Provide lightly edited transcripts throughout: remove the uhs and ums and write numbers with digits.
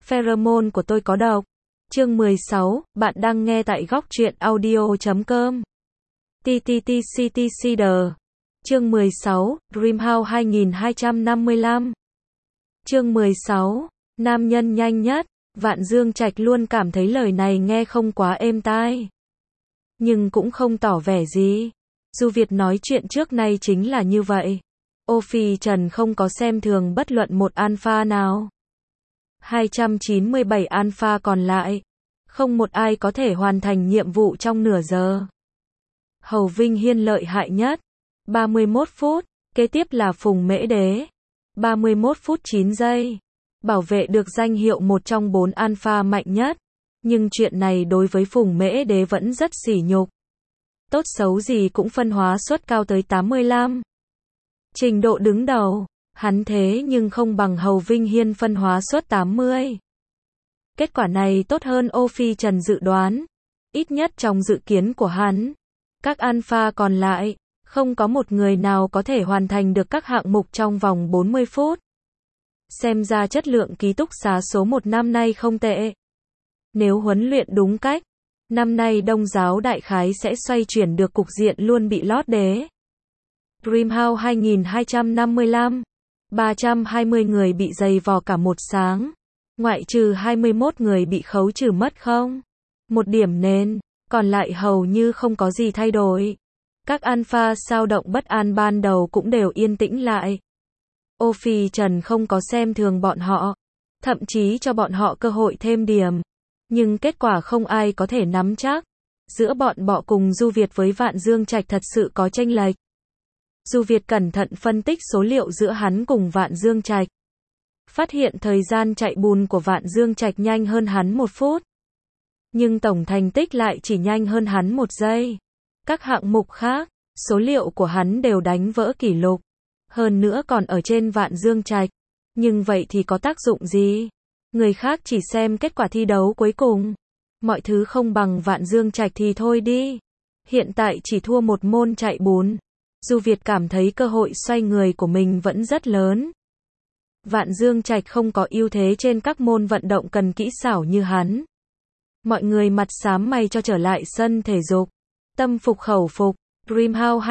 Pheromone của tôi có độc. Chương 16, bạn đang nghe tại góc truyện audio.com. TTTCTCD. Chương 16, Dreamhouse 2255. Chương 16, nam nhân nhanh nhất. Vạn Dương Trạch luôn cảm thấy lời này nghe không quá êm tai. Nhưng cũng không tỏ vẻ gì. Du Việt nói chuyện trước nay chính là như vậy. Ô Phi Trần không có xem thường bất luận một alpha nào. 297 alpha còn lại. Không một ai có thể hoàn thành nhiệm vụ trong nửa giờ. Hầu Vinh Hiên lợi hại nhất. 31 phút. Kế tiếp là Phùng Mễ Đế. 31 phút 9 giây. Bảo vệ được danh hiệu một trong 4 alpha mạnh nhất. Nhưng chuyện này đối với Phùng Mễ Đế vẫn rất sỉ nhục. Tốt xấu gì cũng phân hóa suất cao tới 85. Trình độ đứng đầu, hắn thế nhưng không bằng Hầu Vinh Hiên phân hóa suất 80. Kết quả này tốt hơn Ô Phi Trần dự đoán. Ít nhất trong dự kiến của hắn. Các alpha còn lại, không có một người nào có thể hoàn thành được các hạng mục trong vòng 40 phút. Xem ra chất lượng ký túc xá số 1 năm nay không tệ. Nếu huấn luyện đúng cách, năm nay Đông giáo đại khái sẽ xoay chuyển được cục diện luôn bị lót đế. Dreamhouse 2255. 320 người bị giày vò cả một sáng. Ngoại trừ 21 người bị khấu trừ mất không? Một điểm nền, còn lại hầu như không có gì thay đổi. Các alpha sao động bất an ban đầu cũng đều yên tĩnh lại. Ô Phi Trần không có xem thường bọn họ, thậm chí cho bọn họ cơ hội thêm điểm. Nhưng kết quả không ai có thể nắm chắc. Giữa bọn bọ cùng Du Việt với Vạn Dương Trạch thật sự có chênh lệch. Du Việt cẩn thận phân tích số liệu giữa hắn cùng Vạn Dương Trạch. Phát hiện thời gian chạy bùn của Vạn Dương Trạch nhanh hơn hắn 1 phút. Nhưng tổng thành tích lại chỉ nhanh hơn hắn 1 giây. Các hạng mục khác, số liệu của hắn đều đánh vỡ kỷ lục. Hơn nữa còn ở trên Vạn Dương Trạch. Nhưng vậy thì có tác dụng gì? Người khác chỉ xem kết quả thi đấu cuối cùng. Mọi thứ không bằng Vạn Dương Trạch thì thôi đi. Hiện tại chỉ thua một môn chạy bùn. Du Việt cảm thấy cơ hội xoay người của mình vẫn rất lớn. Vạn Dương Trạch không có ưu thế trên các môn vận động cần kỹ xảo như hắn. Mọi người mặt xám mày cho trở lại sân thể dục. Tâm phục khẩu phục. Dreamhouse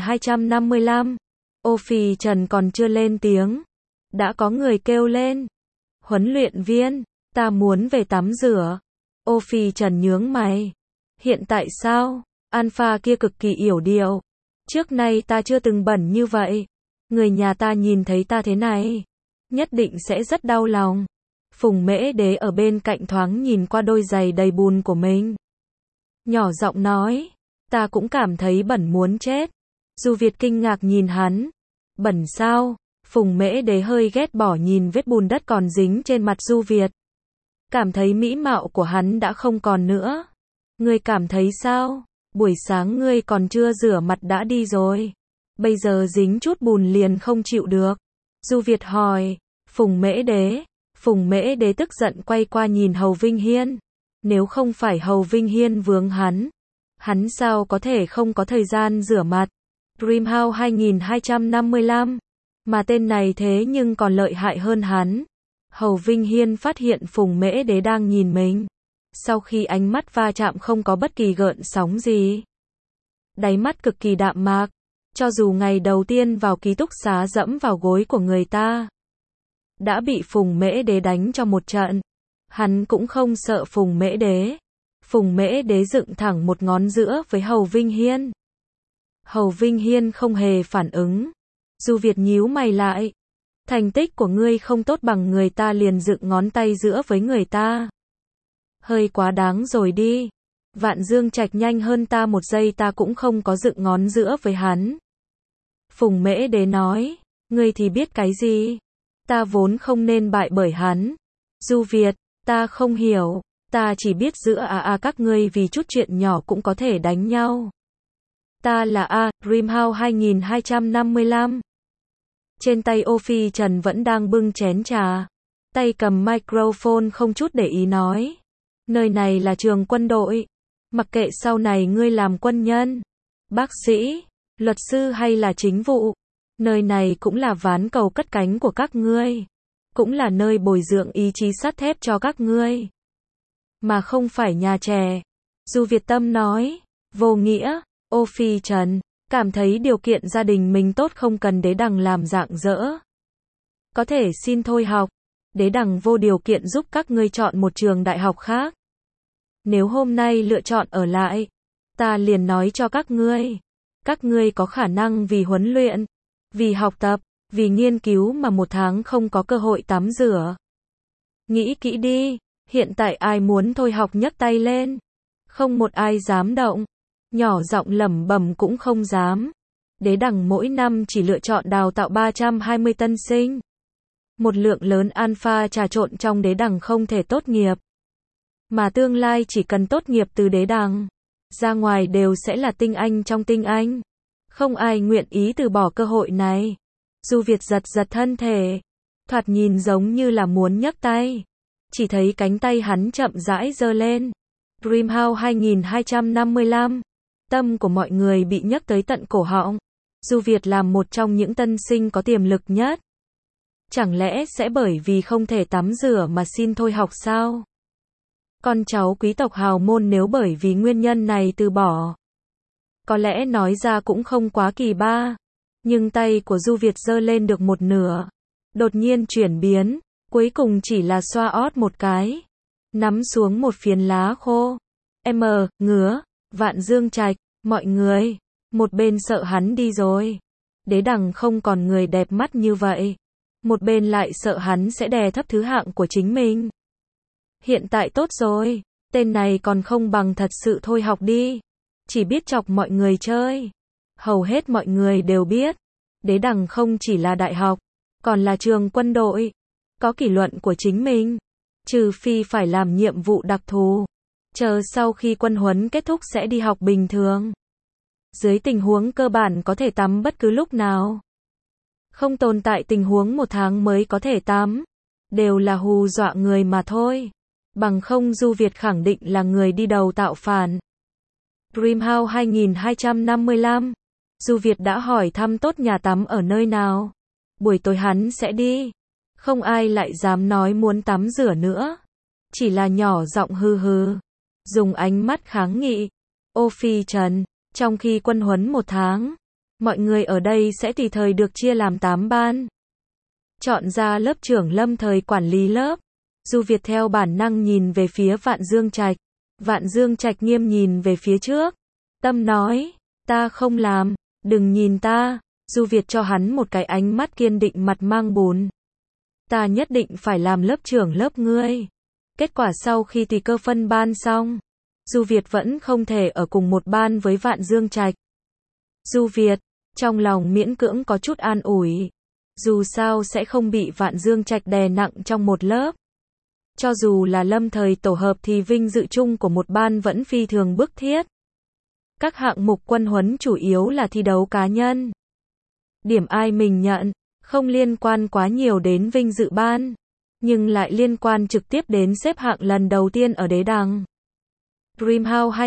2255. Ô Phi Trần còn chưa lên tiếng. Đã có người kêu lên. Huấn luyện viên, ta muốn về tắm rửa. Ô Phi Trần nhướng mày. Hiện tại sao? Alpha kia cực kỳ yểu điệu. Trước nay ta chưa từng bẩn như vậy. Người nhà ta nhìn thấy ta thế này, nhất định sẽ rất đau lòng. Phùng Mễ Đế ở bên cạnh thoáng nhìn qua đôi giày đầy bùn của mình. Nhỏ giọng nói, ta cũng cảm thấy bẩn muốn chết. Du Việt kinh ngạc nhìn hắn. Bẩn sao? Phùng Mễ Đế hơi ghét bỏ nhìn vết bùn đất còn dính trên mặt Du Việt. Cảm thấy mỹ mạo của hắn đã không còn nữa. Ngươi cảm thấy sao? Buổi sáng ngươi còn chưa rửa mặt đã đi rồi. Bây giờ dính chút bùn liền không chịu được. Du Việt hỏi. Phùng Mễ Đế tức giận quay qua nhìn Hầu Vinh Hiên. Nếu không phải Hầu Vinh Hiên vướng hắn sao có thể không có thời gian rửa mặt. Dreamhouse 2255. Mà tên này thế nhưng còn lợi hại hơn hắn. Hầu Vinh Hiên phát hiện Phùng Mễ Đế đang nhìn mình. Sau khi ánh mắt va chạm không có bất kỳ gợn sóng gì. Đáy mắt cực kỳ đạm mạc. Cho dù ngày đầu tiên vào ký túc xá dẫm vào gối của người ta, đã bị Phùng Mễ Đế đánh cho một trận. Hắn cũng không sợ Phùng Mễ Đế. Phùng Mễ Đế dựng thẳng một ngón giữa với Hầu Vinh Hiên. Hầu Vinh Hiên không hề phản ứng. Du Việt nhíu mày lại. Thành tích của ngươi không tốt bằng người ta liền dựng ngón tay giữa với người ta. Hơi quá đáng rồi đi. Vạn Dương Trạch nhanh hơn ta 1 giây ta cũng không có dựng ngón giữa với hắn. Phùng Mễ Đế nói. Ngươi thì biết cái gì? Ta vốn không nên bại bởi hắn. Du Việt, ta không hiểu. Ta chỉ biết giữa các ngươi vì chút chuyện nhỏ cũng có thể đánh nhau. Ta là Dreamhouse 2255. Trên tay Ô Phi Trần vẫn đang bưng chén trà. Tay cầm microphone không chút để ý nói. Nơi này là trường quân đội. Mặc kệ sau này ngươi làm quân nhân, bác sĩ, luật sư hay là chính vụ, nơi này cũng là ván cầu cất cánh của các ngươi. cũng là nơi bồi dưỡng ý chí sắt thép cho các ngươi, mà không phải nhà trẻ. Du Việt Tâm nói, vô nghĩa. Ô Phi Trần cảm thấy điều kiện gia đình mình tốt, không cần Đế Đằng làm rạng rỡ. Có thể xin thôi học. Đế Đằng vô điều kiện giúp các ngươi chọn một trường đại học khác. Nếu hôm nay lựa chọn ở lại, ta liền nói cho các ngươi có khả năng vì huấn luyện, vì học tập, vì nghiên cứu mà một tháng không có cơ hội tắm rửa. Nghĩ kỹ đi, hiện tại ai muốn thôi học nhấc tay lên. Không một ai dám động, nhỏ giọng lẩm bẩm cũng không dám. Đế Đằng mỗi năm chỉ lựa chọn đào tạo 320 tân sinh. Một lượng lớn alpha trà trộn trong Đế Đằng không thể tốt nghiệp. Mà tương lai chỉ cần tốt nghiệp từ Đế Đằng, ra ngoài đều sẽ là tinh anh trong tinh anh. Không ai nguyện ý từ bỏ cơ hội này. Du Việt giật giật thân thể, thoạt nhìn giống như là muốn nhấc tay. Chỉ thấy cánh tay hắn chậm rãi giơ lên. Dreamhouse 2255. Tâm của mọi người bị nhấc tới tận cổ họng. Du Việt làm một trong những tân sinh có tiềm lực nhất. Chẳng lẽ sẽ bởi vì không thể tắm rửa mà xin thôi học sao? Con cháu quý tộc hào môn nếu bởi vì nguyên nhân này từ bỏ, có lẽ nói ra cũng không quá kỳ ba. Nhưng tay của Du Việt giơ lên được một nửa, đột nhiên chuyển biến, cuối cùng chỉ là xoa ót một cái, nắm xuống một phiến lá khô. Ngứa, Vạn Dương Trạch, mọi người, một bên sợ hắn đi rồi. Đế Đằng không còn người đẹp mắt như vậy. Một bên lại sợ hắn sẽ đè thấp thứ hạng của chính mình. Hiện tại tốt rồi, tên này còn không bằng thật sự thôi học đi. Chỉ biết chọc mọi người chơi. Hầu hết mọi người đều biết, Đế Đằng không chỉ là đại học, còn là trường quân đội, có kỷ luật của chính mình. Trừ phi phải làm nhiệm vụ đặc thù, chờ sau khi quân huấn kết thúc sẽ đi học bình thường. Dưới tình huống cơ bản có thể tắm bất cứ lúc nào. Không tồn tại tình huống một tháng mới có thể tắm. Đều là hù dọa người mà thôi. Bằng không Du Việt khẳng định là người đi đầu tạo phản. Dreamhouse 2255. Du Việt đã hỏi thăm tốt nhà tắm ở nơi nào. Buổi tối hắn sẽ đi. Không ai lại dám nói muốn tắm rửa nữa. Chỉ là nhỏ giọng hừ hừ. Dùng ánh mắt kháng nghị. Ô Phi Trần, trong khi quân huấn một tháng, mọi người ở đây sẽ tùy thời được chia làm 8 ban. Chọn ra lớp trưởng lâm thời quản lý lớp. Du Việt theo bản năng nhìn về phía Vạn Dương Trạch. Vạn Dương Trạch nghiêm nhìn về phía trước. Tâm nói, ta không làm, đừng nhìn ta. Du Việt cho hắn một cái ánh mắt kiên định mặt mang bùn. Ta nhất định phải làm lớp trưởng lớp ngươi. Kết quả sau khi tùy cơ phân ban xong, Du Việt vẫn không thể ở cùng một ban với Vạn Dương Trạch. Du Việt, trong lòng miễn cưỡng có chút an ủi. Dù sao sẽ không bị Vạn Dương Trạch đè nặng trong một lớp. Cho dù là lâm thời tổ hợp thì vinh dự chung của một ban vẫn phi thường bức thiết. Các hạng mục quân huấn chủ yếu là thi đấu cá nhân. Điểm ai mình nhận, không liên quan quá nhiều đến vinh dự ban, nhưng lại liên quan trực tiếp đến xếp hạng lần đầu tiên ở Đế Đằng. Dreamhouse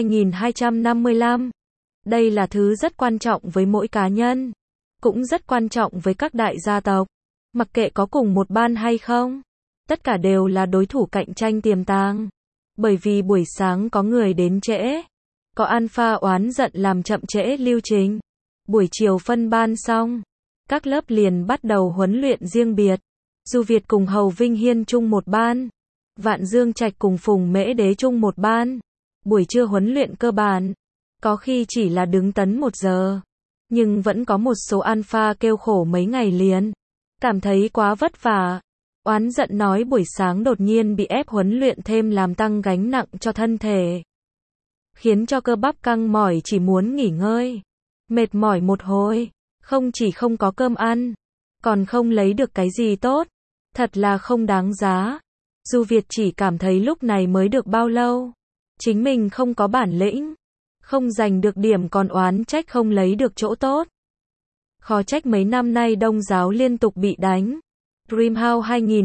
2255. Đây là thứ rất quan trọng với mỗi cá nhân, cũng rất quan trọng với các đại gia tộc. Mặc kệ có cùng một ban hay không, tất cả đều là đối thủ cạnh tranh tiềm tàng. Bởi vì buổi sáng có người đến trễ, có alpha oán giận làm chậm trễ lưu trình. Buổi chiều phân ban xong, các lớp liền bắt đầu huấn luyện riêng biệt. Du Việt cùng Hầu Vinh Hiên chung một ban, Vạn Dương Trạch cùng Phùng Mễ Đế chung một ban. Buổi trưa huấn luyện cơ bản, có khi chỉ là đứng tấn 1 giờ, nhưng vẫn có một số alpha kêu khổ mấy ngày liền, cảm thấy quá vất vả. Oán giận nói buổi sáng đột nhiên bị ép huấn luyện thêm làm tăng gánh nặng cho thân thể, khiến cho cơ bắp căng mỏi chỉ muốn nghỉ ngơi. Mệt mỏi một hồi, không chỉ không có cơm ăn, còn không lấy được cái gì tốt, thật là không đáng giá. Du Việt chỉ cảm thấy lúc này mới được bao lâu, chính mình không có bản lĩnh, không giành được điểm còn oán trách không lấy được chỗ tốt. Khó trách mấy năm nay Đông giáo liên tục bị đánh. Dreamhouse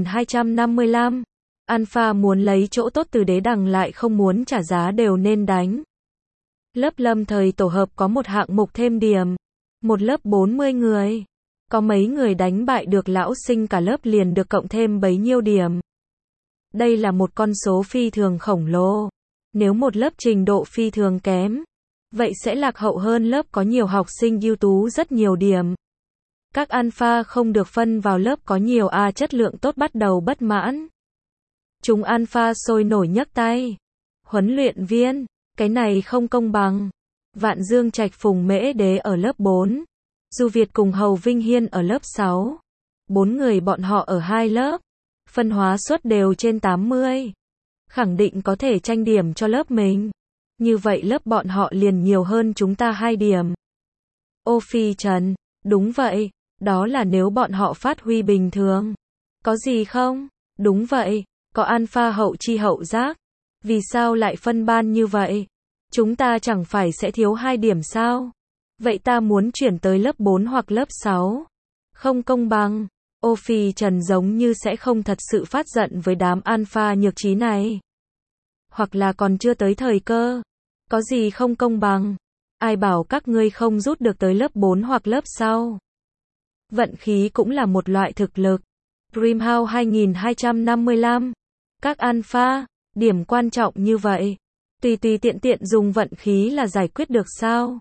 2255. Alpha muốn lấy chỗ tốt từ Đế Đằng lại không muốn trả giá đều nên đánh. Lớp lâm thời tổ hợp có một hạng mục thêm điểm. Một lớp 40 người. Có mấy người đánh bại được lão sinh cả lớp liền được cộng thêm bấy nhiêu điểm. Đây là một con số phi thường khổng lồ. Nếu một lớp trình độ phi thường kém, vậy sẽ lạc hậu hơn lớp có nhiều học sinh ưu tú rất nhiều điểm. Các alpha không được phân vào lớp có nhiều A chất lượng tốt bắt đầu bất mãn. Chúng alpha sôi nổi nhấc tay. Huấn luyện viên, cái này không công bằng. Vạn Dương Trạch Phùng Mễ Đế ở lớp 4. Du Việt cùng Hầu Vinh Hiên ở lớp 6. 4 người bọn họ ở 2 lớp. Phân hóa suất đều trên 80. Khẳng định có thể tranh điểm cho lớp mình. Như vậy lớp bọn họ liền nhiều hơn chúng ta 2 điểm. Ô Phi Trần, đúng vậy, đó là nếu bọn họ phát huy bình thường. Có gì không? Đúng vậy, có alpha hậu chi hậu giác. Vì sao lại phân ban như vậy? Chúng ta chẳng phải sẽ thiếu 2 điểm sao? Vậy ta muốn chuyển tới lớp 4 hoặc lớp 6. Không công bằng. Ô Phi Trần giống như sẽ không thật sự phát giận với đám alpha nhược trí này. Hoặc là còn chưa tới thời cơ. Có gì không công bằng? Ai bảo các ngươi không rút được tới lớp 4 hoặc lớp sau? Vận khí cũng là một loại thực lực. Dreamhouse 2255. Các alpha, điểm quan trọng như vậy. Tùy tiện tiện dùng vận khí là giải quyết được sao?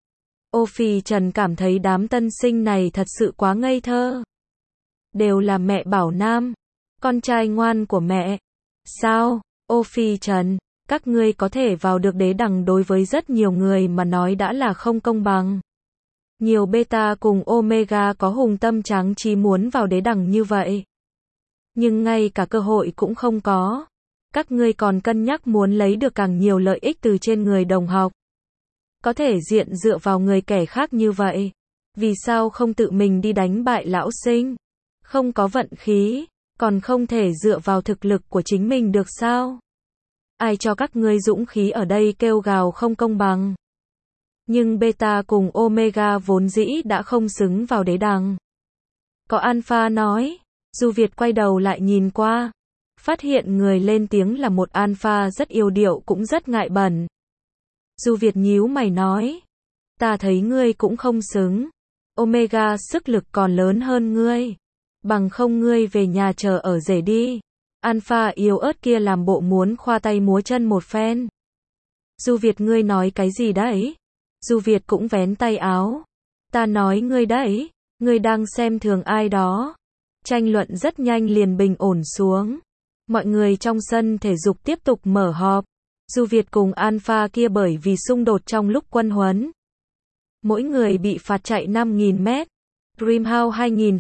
Ô Phi Trần cảm thấy đám tân sinh này thật sự quá ngây thơ. Đều là mẹ bảo nam. Con trai ngoan của mẹ. Sao? Ô Phi Trần, các ngươi có thể vào được đế đẳng đối với rất nhiều người mà nói đã là không công bằng. Nhiều beta cùng omega có hùng tâm tráng trí muốn vào đế đẳng như vậy. Nhưng ngay cả cơ hội cũng không có. Các ngươi còn cân nhắc muốn lấy được càng nhiều lợi ích từ trên người đồng học. Có thể diện dựa vào người kẻ khác như vậy. Vì sao không tự mình đi đánh bại lão sinh? Không có vận khí, còn không thể dựa vào thực lực của chính mình được sao? Ai cho các ngươi dũng khí ở đây kêu gào không công bằng? Nhưng beta cùng omega vốn dĩ đã không xứng vào đế đẳng. Có alpha nói. Du Việt quay đầu lại nhìn qua. Phát hiện người lên tiếng là một alpha rất yêu điệu cũng rất ngại bẩn. Du Việt nhíu mày nói. Ta thấy ngươi cũng không xứng. Omega sức lực còn lớn hơn ngươi. Bằng không ngươi về nhà chờ ở rể đi. Alpha yếu ớt kia làm bộ muốn khoa tay múa chân một phen. Du Việt ngươi nói cái gì đấy? Du Việt cũng vén tay áo. Ta nói ngươi đấy. Ngươi đang xem thường ai đó. Tranh luận rất nhanh liền bình ổn xuống. Mọi người trong sân thể dục tiếp tục mở họp. Du Việt cùng alpha kia bởi vì xung đột trong lúc quân huấn. Mỗi người bị phạt chạy 5.000 mét. Dreamhouse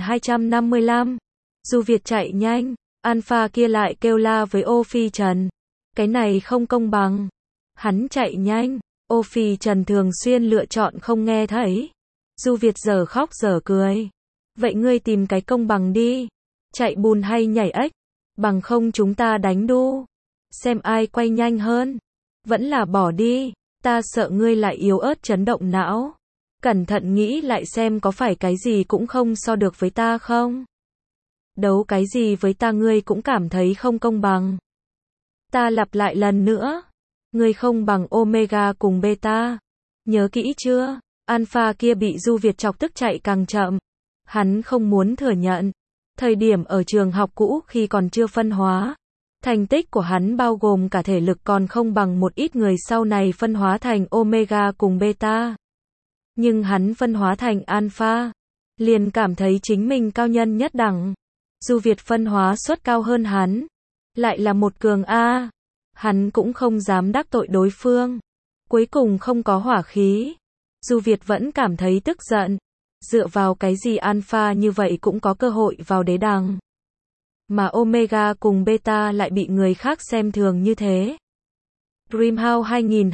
2255. Du Việt chạy nhanh. Alpha kia lại kêu la với Ô Phi Trần. Cái này không công bằng. Hắn chạy nhanh. Ô Phi Trần thường xuyên lựa chọn không nghe thấy. Du Việt giờ khóc giờ cười. Vậy ngươi tìm cái công bằng đi. Chạy bùn hay nhảy ếch. Bằng không chúng ta đánh đu. Xem ai quay nhanh hơn. Vẫn là bỏ đi. Ta sợ ngươi lại yếu ớt chấn động não. Cẩn thận nghĩ lại xem có phải cái gì cũng không so được với ta không? Đấu cái gì với ta ngươi cũng cảm thấy không công bằng. Ta lặp lại lần nữa. Ngươi không bằng omega cùng beta. Nhớ kỹ chưa? Alpha kia bị Du Việt chọc tức chạy càng chậm. Hắn không muốn thừa nhận. Thời điểm ở trường học cũ khi còn chưa phân hóa. Thành tích của hắn bao gồm cả thể lực còn không bằng một ít người sau này phân hóa thành omega cùng beta. Nhưng hắn phân hóa thành alpha. Liền cảm thấy chính mình cao nhân nhất đẳng. Du Việt phân hóa suất cao hơn hắn. Lại là một cường A. Hắn cũng không dám đắc tội đối phương. Cuối cùng không có hỏa khí. Du Việt vẫn cảm thấy tức giận. Dựa vào cái gì alpha như vậy cũng có cơ hội vào đế đẳng. Mà omega cùng beta lại bị người khác xem thường như thế. Dreamhouse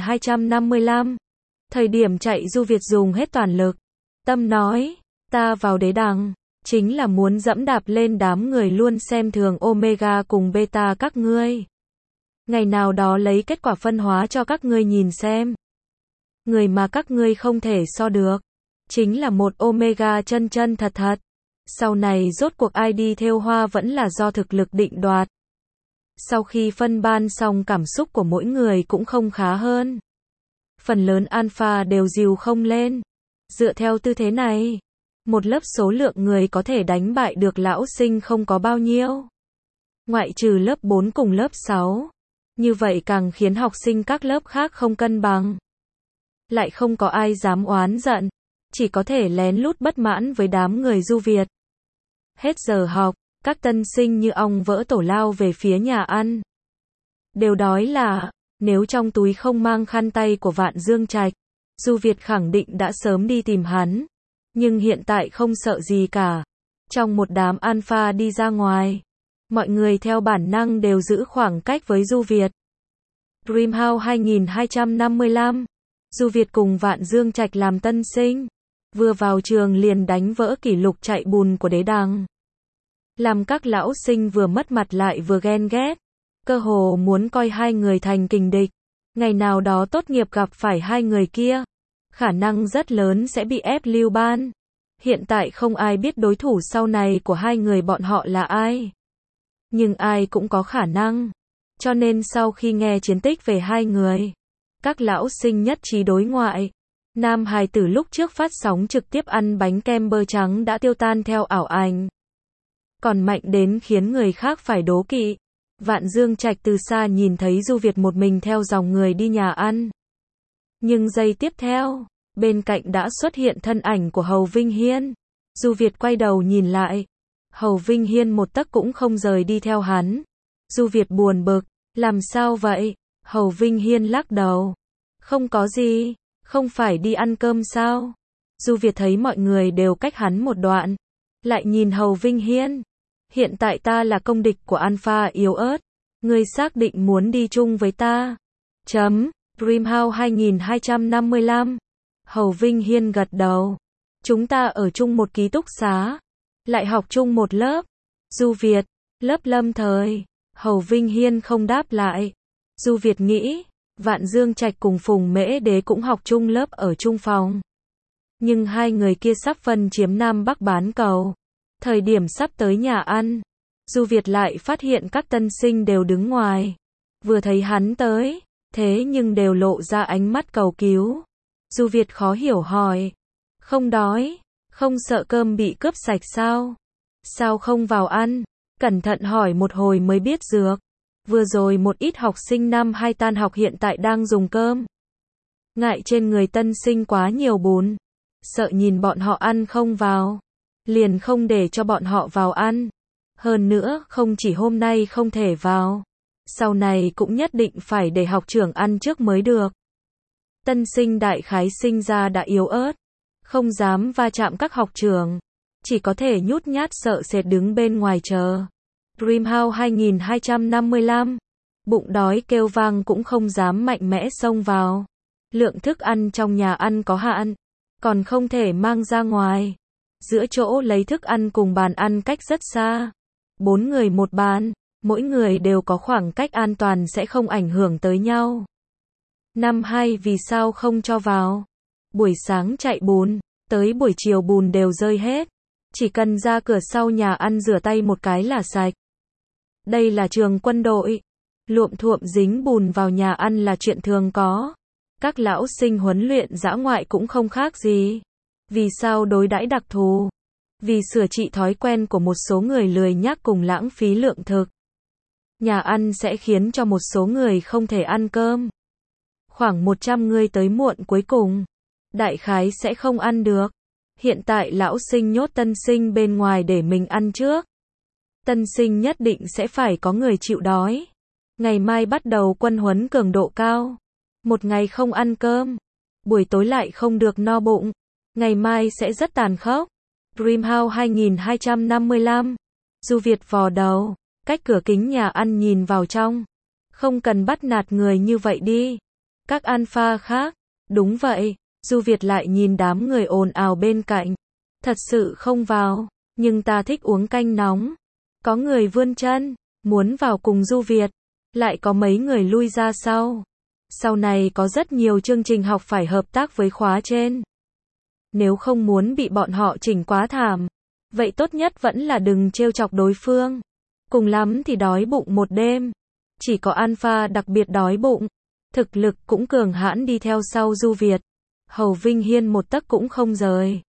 2255. Thời điểm chạy Du Việt dùng hết toàn lực. Tâm nói, ta vào đế đẳng, chính là muốn dẫm đạp lên đám người luôn xem thường omega cùng beta các ngươi. Ngày nào đó lấy kết quả phân hóa cho các ngươi nhìn xem. Người mà các ngươi không thể so được. Chính là một omega chân chân thật thật. Sau này rốt cuộc ai đi theo hoa vẫn là do thực lực định đoạt. Sau khi phân ban xong cảm xúc của mỗi người cũng không khá hơn. Phần lớn alpha đều dìu không lên. Dựa theo tư thế này, Một lớp số lượng người có thể đánh bại được lão sinh không có bao nhiêu. Ngoại trừ lớp 4 cùng lớp 6. Như vậy càng khiến học sinh các lớp khác không cân bằng. Lại không có ai dám oán giận, chỉ có thể lén lút bất mãn với đám người Du Việt. Hết giờ học, các tân sinh như ong vỡ tổ lao về phía nhà ăn. Đều đói là, nếu trong túi không mang khăn tay của Vạn Dương Trạch, Du Việt khẳng định đã sớm đi tìm hắn. Nhưng hiện tại không sợ gì cả. Trong một đám alpha đi ra ngoài, mọi người theo bản năng đều giữ khoảng cách với Du Việt. Dreamhouse 2255. Du Việt cùng Vạn Dương Trạch làm tân sinh. Vừa vào trường liền đánh vỡ kỷ lục chạy bùn của Đế Đằng. Làm các lão sinh vừa mất mặt lại vừa ghen ghét. Cơ hồ muốn coi hai người thành kình địch. Ngày nào đó tốt nghiệp gặp phải hai người kia, khả năng rất lớn sẽ bị ép lưu ban. Hiện tại không ai biết đối thủ sau này của hai người bọn họ là ai. Nhưng ai cũng có khả năng. Cho nên sau khi nghe chiến tích về hai người, các lão sinh nhất trí đối ngoại. Nam hài tử lúc trước phát sóng trực tiếp ăn bánh kem bơ trắng đã tiêu tan theo ảo ảnh. Còn mạnh đến khiến người khác phải đố kỵ. Vạn Dương Trạch từ xa nhìn thấy Du Việt một mình theo dòng người đi nhà ăn. Nhưng giây tiếp theo, bên cạnh đã xuất hiện thân ảnh của Hầu Vinh Hiên. Du Việt quay đầu nhìn lại. Hầu Vinh Hiên một tấc cũng không rời đi theo hắn. Du Việt buồn bực. Làm sao vậy? Hầu Vinh Hiên lắc đầu. Không có gì. Không phải đi ăn cơm sao? Du Việt thấy mọi người đều cách hắn một đoạn. Lại nhìn Hầu Vinh Hiên. Hiện tại ta là công địch của alpha yếu ớt. Ngươi xác định muốn đi chung với ta. Dreamhouse 2255. Hầu Vinh Hiên gật đầu. Chúng ta ở chung một ký túc xá. Lại học chung một lớp. Du Việt, lớp Lâm Thời. Hầu Vinh Hiên không đáp lại. Du Việt nghĩ, Vạn Dương Trạch cùng Phùng Mễ Đế cũng học chung lớp ở chung phòng. Nhưng hai người kia sắp phân chiếm Nam Bắc bán cầu. Thời điểm sắp tới nhà ăn, Du Việt lại phát hiện các tân sinh đều đứng ngoài. Vừa thấy hắn tới, thế nhưng đều lộ ra ánh mắt cầu cứu. Du Việt khó hiểu hỏi. Không đói, không sợ cơm bị cướp sạch sao? Sao không vào ăn? Cẩn thận hỏi một hồi mới biết dược. Vừa rồi một ít học sinh năm 2 tan học hiện tại đang dùng cơm. Ngại trên người tân sinh quá nhiều bùn. Sợ nhìn bọn họ ăn không vào. Liền không để cho bọn họ vào ăn. Hơn nữa, không chỉ hôm nay không thể vào. Sau này cũng nhất định phải để học trưởng ăn trước mới được. Tân sinh đại khái sinh ra đã yếu ớt. Không dám va chạm các học trưởng. Chỉ có thể nhút nhát sợ sệt đứng bên ngoài chờ. Dreamhouse 2255. Bụng đói kêu vang cũng không dám mạnh mẽ xông vào. Lượng thức ăn trong nhà ăn có hạn. Còn không thể mang ra ngoài. Giữa chỗ lấy thức ăn cùng bàn ăn cách rất xa. 4 người một bàn. Mỗi người đều có khoảng cách an toàn sẽ không ảnh hưởng tới nhau. Năm 2 vì sao không cho vào? Buổi sáng chạy bùn. Tới buổi chiều bùn đều rơi hết. Chỉ cần ra cửa sau nhà ăn rửa tay một cái là sạch. Đây là trường quân đội. Luộm thuộm dính bùn vào nhà ăn là chuyện thường có. Các lão sinh huấn luyện dã ngoại cũng không khác gì. Vì sao đối đãi đặc thù? Vì sửa trị thói quen của một số người lười nhác cùng lãng phí lượng thực. Nhà ăn sẽ khiến cho một số người không thể ăn cơm. Khoảng 100 người tới muộn cuối cùng. Đại khái sẽ không ăn được. Hiện tại lão sinh nhốt tân sinh bên ngoài để mình ăn trước. Tân sinh nhất định sẽ phải có người chịu đói. Ngày mai bắt đầu quân huấn cường độ cao. Một ngày không ăn cơm. Buổi tối lại không được no bụng. Ngày mai sẽ rất tàn khốc. Dreamhouse 2255. Du Việt vò đầu. Cách cửa kính nhà ăn nhìn vào trong. Không cần bắt nạt người như vậy đi. Các alpha khác. Đúng vậy. Du Việt lại nhìn đám người ồn ào bên cạnh. Thật sự không vào. Nhưng ta thích uống canh nóng. Có người vươn chân. Muốn vào cùng Du Việt. Lại có mấy người lui ra sau. Sau này có rất nhiều chương trình học phải hợp tác với khóa trên. Nếu không muốn bị bọn họ chỉnh quá thảm. Vậy tốt nhất vẫn là đừng trêu chọc đối phương. Cùng lắm thì đói bụng một đêm. Chỉ có alpha đặc biệt đói bụng. Thực lực cũng cường hãn đi theo sau Du Việt. Hầu Vinh Hiên một tấc cũng không rời.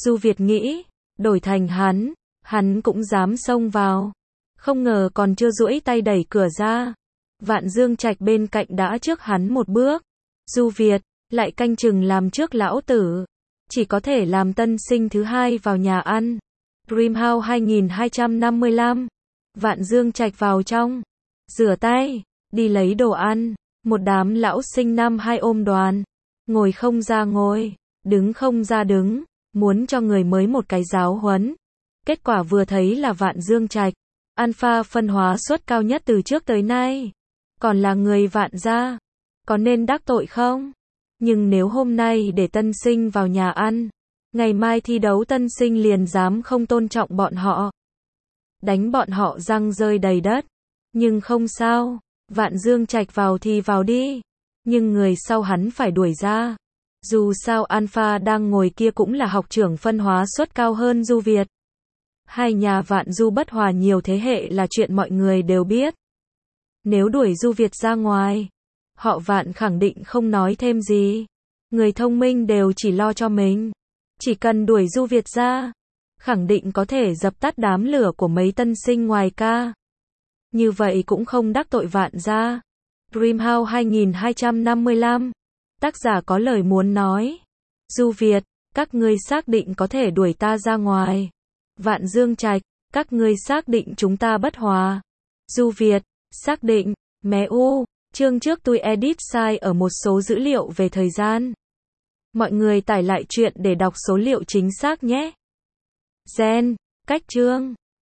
Du Việt nghĩ, đổi thành hắn cũng dám xông vào. Không ngờ còn chưa duỗi tay đẩy cửa ra. Vạn Dương Trạch bên cạnh đã trước hắn một bước. Du Việt, lại canh chừng làm trước lão tử. Chỉ có thể làm tân sinh thứ hai vào nhà ăn. Dreamhouse 2255. Vạn Dương Trạch vào trong. Rửa tay, đi lấy đồ ăn. Một đám lão sinh năm hai ôm đoàn. Ngồi không ra ngồi, đứng không ra đứng. Muốn cho người mới một cái giáo huấn. Kết quả vừa thấy là Vạn Dương Trạch. Alpha phân hóa suất cao nhất từ trước tới nay. Còn là người Vạn gia. Có nên đắc tội không? Nhưng nếu hôm nay để tân sinh vào nhà ăn, ngày mai thi đấu tân sinh liền dám không tôn trọng bọn họ. Đánh bọn họ răng rơi đầy đất. Nhưng không sao, Vạn Dương Trạch vào thì vào đi. Nhưng người sau hắn phải đuổi ra. Dù sao Alpha đang ngồi kia cũng là học trưởng phân hóa suất cao hơn Du Việt. Hai nhà Vạn Du bất hòa nhiều thế hệ là chuyện mọi người đều biết. Nếu đuổi Du Việt ra ngoài, họ Vạn khẳng định không nói thêm gì. Người thông minh đều chỉ lo cho mình. Chỉ cần đuổi Du Việt ra, khẳng định có thể dập tắt đám lửa của mấy tân sinh ngoài ca. Như vậy cũng không đắc tội Vạn gia. Dreamhouse 2255. Tác giả có lời muốn nói. Du Việt, các ngươi xác định có thể đuổi ta ra ngoài. Vạn Dương Trạch, các ngươi xác định chúng ta bất hòa. Du Việt, xác định. Mé u, chương trước tôi edit sai ở một số dữ liệu về thời gian. Mọi người tải lại chuyện để đọc số liệu chính xác nhé. Gen, cách chương.